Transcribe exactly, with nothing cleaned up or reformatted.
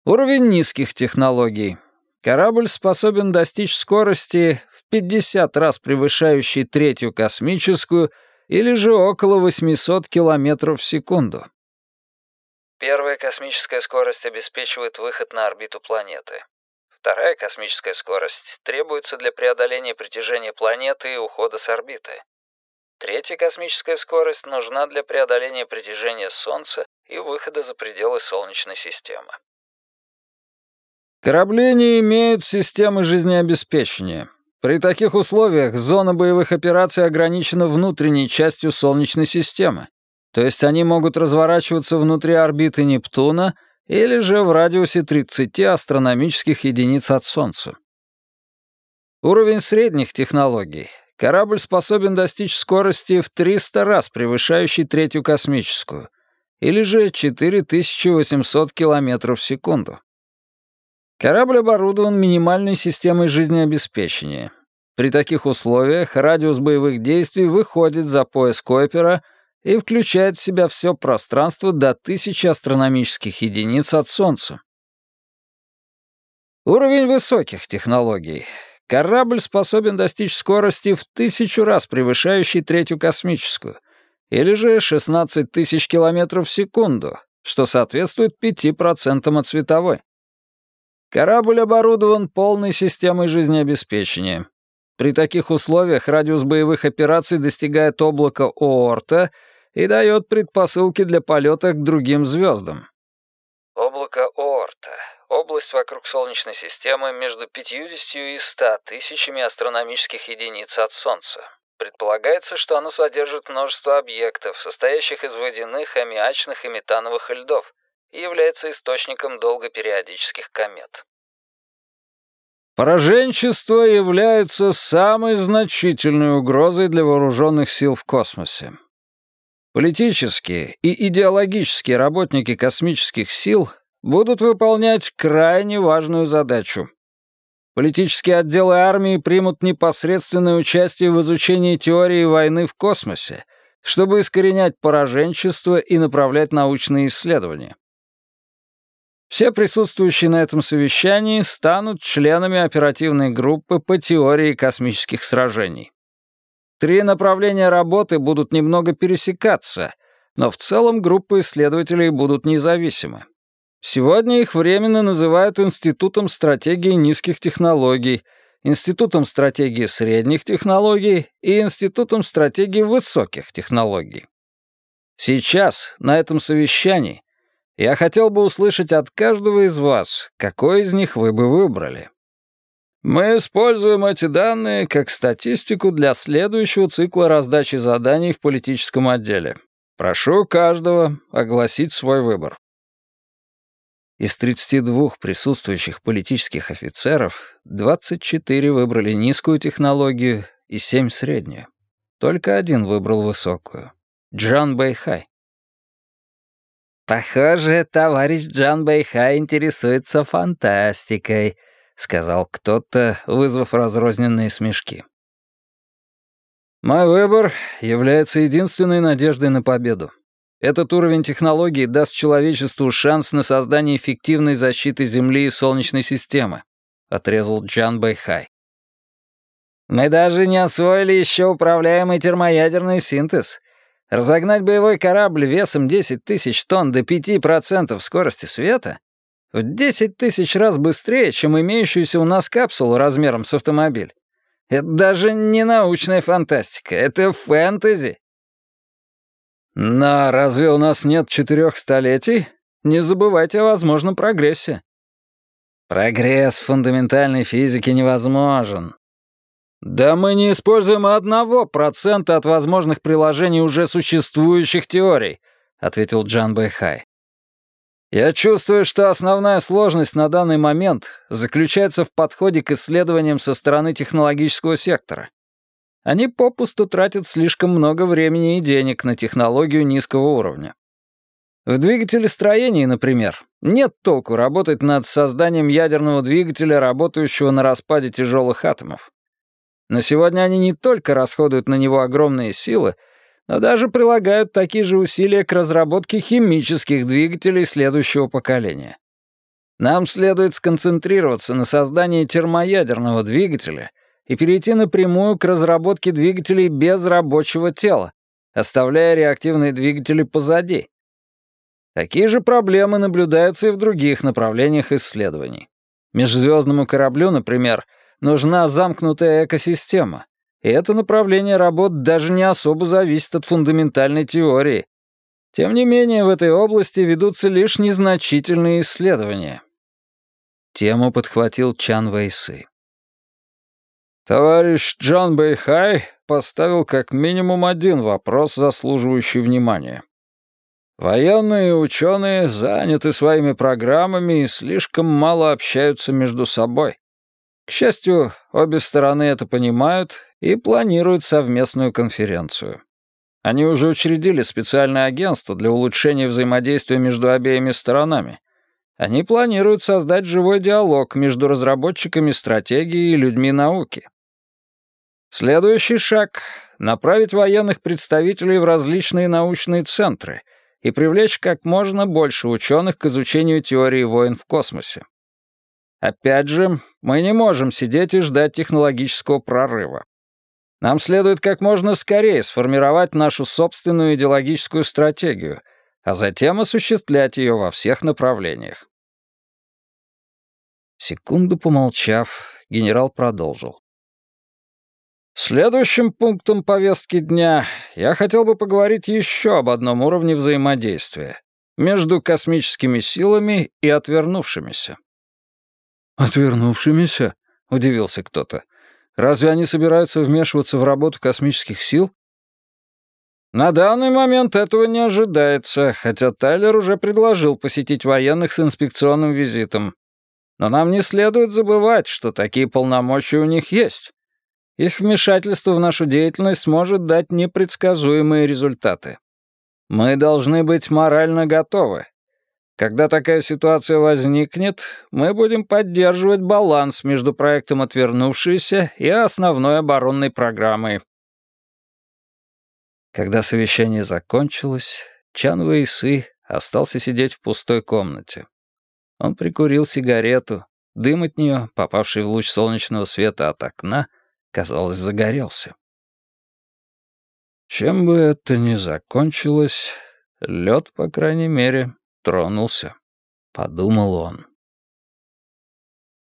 Уровень низких технологий. Корабль способен достичь скорости в пятьдесят раз превышающей третью космическую или же около восемьсот километров в секунду. Первая космическая скорость обеспечивает выход на орбиту планеты. Вторая космическая скорость требуется для преодоления притяжения планеты и ухода с орбиты. Третья космическая скорость нужна для преодоления притяжения Солнца и выхода за пределы Солнечной системы. Корабли не имеют системы жизнеобеспечения. При таких условиях зона боевых операций ограничена внутренней частью Солнечной системы, то есть они могут разворачиваться внутри орбиты Нептуна или же в радиусе тридцати астрономических единиц от Солнца. Уровень средних технологий. Корабль способен достичь скорости в триста раз превышающей третью космическую, или же четыре тысячи восемьсот километров в секунду. Корабль оборудован минимальной системой жизнеобеспечения. При таких условиях радиус боевых действий выходит за пояс Койпера и включает в себя все пространство до тысячи астрономических единиц от Солнца. Уровень высоких технологий. Корабль способен достичь скорости в тысячу раз превышающей третью космическую, или же шестнадцать тысяч километров в секунду, что соответствует пяти процентам от световой. Корабль оборудован полной системой жизнеобеспечения. При таких условиях радиус боевых операций достигает облака Оорта и дает предпосылки для полета к другим звездам. Облако Оорта — область вокруг Солнечной системы между пятьюдесятью и ста тысячами астрономических единиц от Солнца. Предполагается, что оно содержит множество объектов, состоящих из водяных, аммиачных и метановых льдов, и является источником долгопериодических комет. Пораженчество является самой значительной угрозой для вооруженных сил в космосе. Политические и идеологические работники космических сил будут выполнять крайне важную задачу. Политические отделы армии примут непосредственное участие в изучении теории войны в космосе, чтобы искоренять пораженчество и направлять научные исследования. Все присутствующие на этом совещании станут членами оперативной группы по теории космических сражений. Три направления работы будут немного пересекаться, но в целом группы исследователей будут независимы. Сегодня их временно называют Институтом стратегии низких технологий, Институтом стратегии средних технологий и Институтом стратегии высоких технологий. Сейчас, на этом совещании, я хотел бы услышать от каждого из вас, какой из них вы бы выбрали. Мы используем эти данные как статистику для следующего цикла раздачи заданий в политическом отделе. Прошу каждого огласить свой выбор. Из тридцати двух присутствующих политических офицеров двадцать четыре выбрали низкую технологию и семь — среднюю. Только один выбрал высокую — Джан Бэйхай. «Похоже, товарищ Джан Бэйхай интересуется фантастикой», — сказал кто-то, вызвав разрозненные смешки. «Мой выбор является единственной надеждой на победу. Этот уровень технологий даст человечеству шанс на создание эффективной защиты Земли и Солнечной системы», — отрезал Джан Бэйхай. «Мы даже не освоили еще управляемый термоядерный синтез. Разогнать боевой корабль весом десять тысяч тонн до пяти процентов скорости света в десять тысяч раз быстрее, чем имеющуюся у нас капсулу размером с автомобиль. Это даже не научная фантастика, это фэнтези». «Но разве у нас нет четырех столетий? Не забывайте о возможном прогрессе». «Прогресс в фундаментальной физике невозможен». «Да мы не используем и одного процента от возможных приложений уже существующих теорий», — ответил Джан Бэйхай. «Я чувствую, что основная сложность на данный момент заключается в подходе к исследованиям со стороны технологического сектора. Они попусту тратят слишком много времени и денег на технологию низкого уровня. В двигателестроении, например, нет толку работать над созданием ядерного двигателя, работающего на распаде тяжелых атомов. Но сегодня они не только расходуют на него огромные силы, но даже прилагают такие же усилия к разработке химических двигателей следующего поколения. Нам следует сконцентрироваться на создании термоядерного двигателя и перейти напрямую к разработке двигателей без рабочего тела, оставляя реактивные двигатели позади. Такие же проблемы наблюдаются и в других направлениях исследований. Межзвездному кораблю, например, нужна замкнутая экосистема, и это направление работ даже не особо зависит от фундаментальной теории. Тем не менее, в этой области ведутся лишь незначительные исследования. Тему подхватил Чан Вэйсы. Товарищ Джан Бэйхай поставил как минимум один вопрос, заслуживающий внимания. Военные и ученые заняты своими программами и слишком мало общаются между собой. К счастью, обе стороны это понимают и планируют совместную конференцию. Они уже учредили специальное агентство для улучшения взаимодействия между обеими сторонами. Они планируют создать живой диалог между разработчиками стратегии и людьми науки. Следующий шаг — направить военных представителей в различные научные центры и привлечь как можно больше ученых к изучению теории войн в космосе. Опять же, мы не можем сидеть и ждать технологического прорыва. Нам следует как можно скорее сформировать нашу собственную идеологическую стратегию, а затем осуществлять ее во всех направлениях. Секунду помолчав, генерал продолжил. Следующим пунктом повестки дня я хотел бы поговорить еще об одном уровне взаимодействия между космическими силами и отвернувшимися. «Отвернувшимися?» — удивился кто-то. «Разве они собираются вмешиваться в работу космических сил?» На данный момент этого не ожидается, хотя Тайлер уже предложил посетить военных с инспекционным визитом. Но нам не следует забывать, что такие полномочия у них есть. Их вмешательство в нашу деятельность может дать непредсказуемые результаты. Мы должны быть морально готовы. Когда такая ситуация возникнет, мы будем поддерживать баланс между проектом «Отвернувшиеся» и основной оборонной программой. Когда совещание закончилось, Чан Вэйсы остался сидеть в пустой комнате. Он прикурил сигарету, дым от нее, попавший в луч солнечного света от окна, казалось, загорелся. Чем бы это ни закончилось, лед, по крайней мере, тронулся, — подумал он.